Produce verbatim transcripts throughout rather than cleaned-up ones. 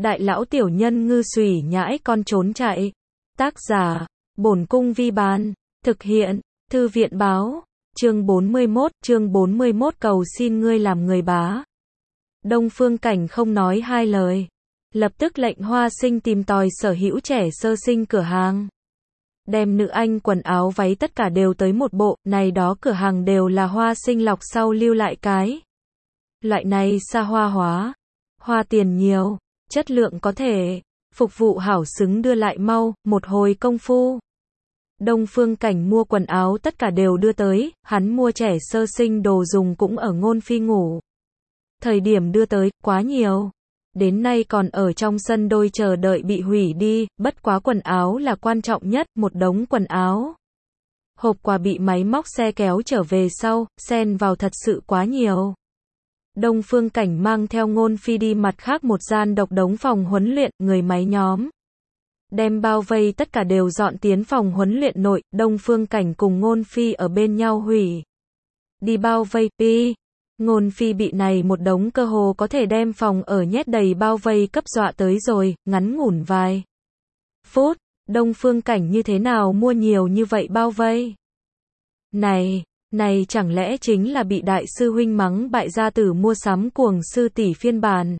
Đại lão tiểu nhân ngư xùy nhãi con trốn chạy. Tác giả, Bổn Cung Vi Bán. Thực hiện, Thư viện báo. Chương bốn mươi mốt, chương bốn mươi mốt cầu xin ngươi làm người bá. Đông Phương Cảnh không nói hai lời. Lập tức lệnh Hoa Sinh tìm tòi sở hữu trẻ sơ sinh cửa hàng. Đem nữ anh quần áo váy tất cả đều tới một bộ, này đó cửa hàng đều là Hoa Sinh lọc sau lưu lại cái. Loại này xa hoa hóa, hoa tiền nhiều, chất lượng có thể, phục vụ hảo xứng đưa lại mau, một hồi công phu. Đông Phương Cảnh mua quần áo tất cả đều đưa tới, hắn mua trẻ sơ sinh đồ dùng cũng ở Ngôn Phi ngủ. Thời điểm đưa tới, quá nhiều. Đến nay còn ở trong sân đôi chờ đợi bị hủy đi, bất quá quần áo là quan trọng nhất, một đống quần áo. Hộp quà bị máy móc xe kéo trở về sau, xen vào thật sự quá nhiều. Đông Phương Cảnh mang theo Ngôn Phi đi mặt khác một gian độc đống phòng huấn luyện, người máy nhóm. Đem bao vây tất cả đều dọn tiến phòng huấn luyện nội, Đông Phương Cảnh cùng Ngôn Phi ở bên nhau hủy. Đi bao vây, pi. Ngôn Phi bị này một đống cơ hồ có thể đem phòng ở nhét đầy bao vây cấp dọa tới rồi, ngắn ngủn vài phút, Đông Phương Cảnh như thế nào mua nhiều như vậy bao vây? Này, này chẳng lẽ chính là bị đại sư huynh mắng bại gia tử mua sắm cuồng sư tỷ phiên bản?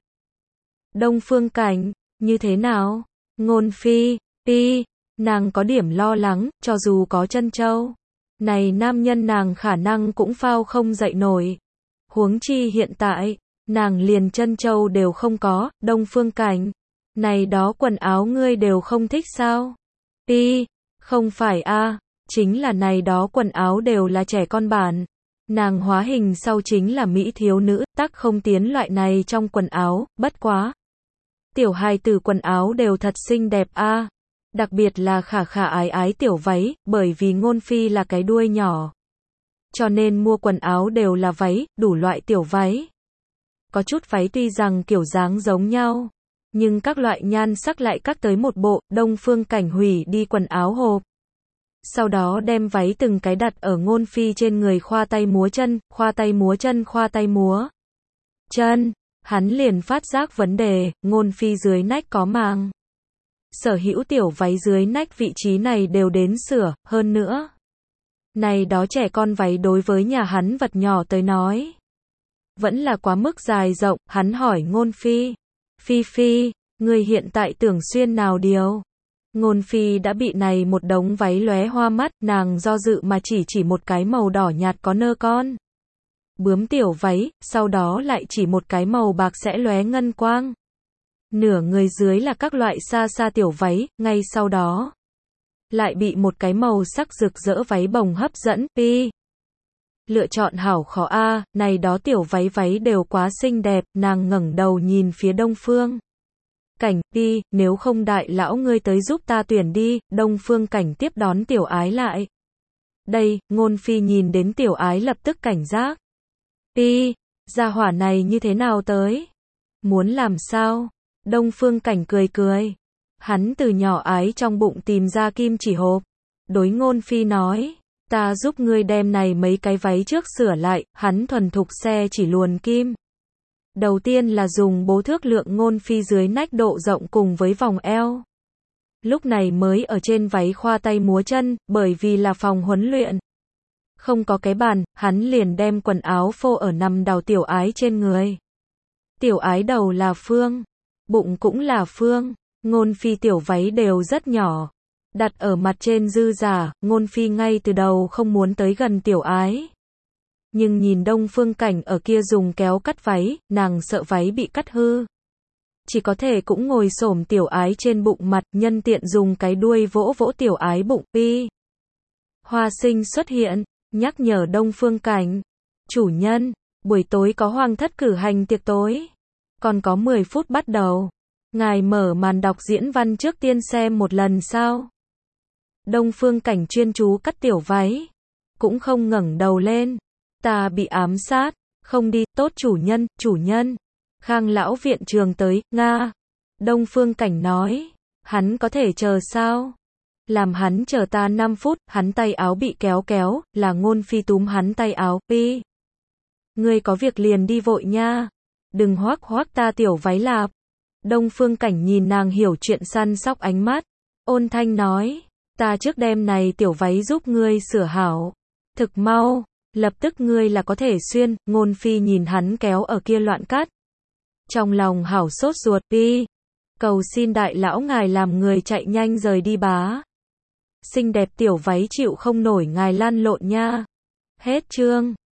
Đông Phương Cảnh, như thế nào? Ngôn Phi, pi, nàng có điểm lo lắng, cho dù có chân châu. Này nam nhân nàng khả năng cũng phao không dậy nổi. Huống chi hiện tại, nàng liền chân châu đều không có, Đông Phương Cảnh. Này đó quần áo ngươi đều không thích sao? Pi, không phải a, chính là này đó quần áo đều là trẻ con bản. Nàng hóa hình sau chính là mỹ thiếu nữ, tắc không tiến loại này trong quần áo, bất quá. Tiểu hài tử quần áo đều thật xinh đẹp a, đặc biệt là khả khả ái ái tiểu váy, bởi vì Ngôn Phi là cái đuôi nhỏ. Cho nên mua quần áo đều là váy, đủ loại tiểu váy. Có chút váy tuy rằng kiểu dáng giống nhau, nhưng các loại nhan sắc lại cắt tới một bộ, Đông Phương Cảnh hủy đi quần áo hộp. Sau đó đem váy từng cái đặt ở Ngôn Phi trên người khoa tay múa chân, khoa tay múa chân, khoa tay múa chân. Hắn liền phát giác vấn đề, Ngôn Phi dưới nách có màng. Sở hữu tiểu váy dưới nách vị trí này đều đến sửa, hơn nữa. Này đó trẻ con váy đối với nhà hắn vật nhỏ tới nói. Vẫn là quá mức dài rộng, hắn hỏi Ngôn Phi. Phi Phi, người hiện tại tưởng xuyên nào điều? Ngôn Phi đã bị này một đống váy lóe hoa mắt, nàng do dự mà chỉ chỉ một cái màu đỏ nhạt có nơ con. Bướm tiểu váy, sau đó lại chỉ một cái màu bạc sẽ lóe ngân quang. Nửa người dưới là các loại xa xa tiểu váy, ngay sau đó. Lại bị một cái màu sắc rực rỡ váy bồng hấp dẫn, pi. Lựa chọn hảo khó a, này đó tiểu váy váy đều quá xinh đẹp, nàng ngẩng đầu nhìn phía Đông Phương Cảnh, pi, nếu không đại lão ngươi tới giúp ta tuyển đi, Đông Phương Cảnh tiếp đón tiểu ái lại. Đây, Ngôn Phi nhìn đến tiểu ái lập tức cảnh giác. Pi, gia hỏa này như thế nào tới? Muốn làm sao? Đông Phương Cảnh cười cười. Hắn từ nhỏ ái trong bụng tìm ra kim chỉ hộp. Đối Ngôn Phi nói, ta giúp ngươi đem này mấy cái váy trước sửa lại, hắn thuần thục xe chỉ luồn kim. Đầu tiên là dùng bố thước lượng Ngôn Phi dưới nách độ rộng cùng với vòng eo. Lúc này mới ở trên váy khoa tay múa chân, bởi vì là phòng huấn luyện. Không có cái bàn, hắn liền đem quần áo phô ở nằm đào tiểu ái trên người. Tiểu ái đầu là phương, bụng cũng là phương. Ngôn Phi tiểu váy đều rất nhỏ, đặt ở mặt trên dư giả, Ngôn Phi ngay từ đầu không muốn tới gần tiểu ái. Nhưng nhìn Đông Phương Cảnh ở kia dùng kéo cắt váy, nàng sợ váy bị cắt hư. Chỉ có thể cũng ngồi xổm tiểu ái trên bụng mặt, nhân tiện dùng cái đuôi vỗ vỗ tiểu ái bụng, pi. Hoa Sinh xuất hiện, nhắc nhở Đông Phương Cảnh. Chủ nhân, buổi tối có Hoàng thất cử hành tiệc tối. Còn có mười phút bắt đầu. Ngài mở màn đọc diễn văn trước tiên xem một lần sao? Đông Phương Cảnh chuyên chú cắt tiểu váy. Cũng không ngẩng đầu lên. Ta bị ám sát. Không đi, tốt chủ nhân, chủ nhân. Khang lão viện trường tới, Nga. Đông Phương Cảnh nói. Hắn có thể chờ sao? Làm hắn chờ ta năm phút, hắn tay áo bị kéo kéo, là Ngôn Phi túm hắn tay áo, pi. Ngươi có việc liền đi vội nha. Đừng hoác hoác ta tiểu váy lạp. Đông Phương Cảnh nhìn nàng hiểu chuyện săn sóc ánh mắt, ôn thanh nói, ta trước đêm này tiểu váy giúp ngươi sửa hảo, thực mau, lập tức ngươi là có thể xuyên. Ngôn Phi nhìn hắn kéo ở kia loạn cắt, trong lòng hảo sốt ruột, đi, cầu xin đại lão ngài làm người chạy nhanh rời đi bá. Xinh đẹp tiểu váy chịu không nổi ngài lăn lộn nha. Hết chương.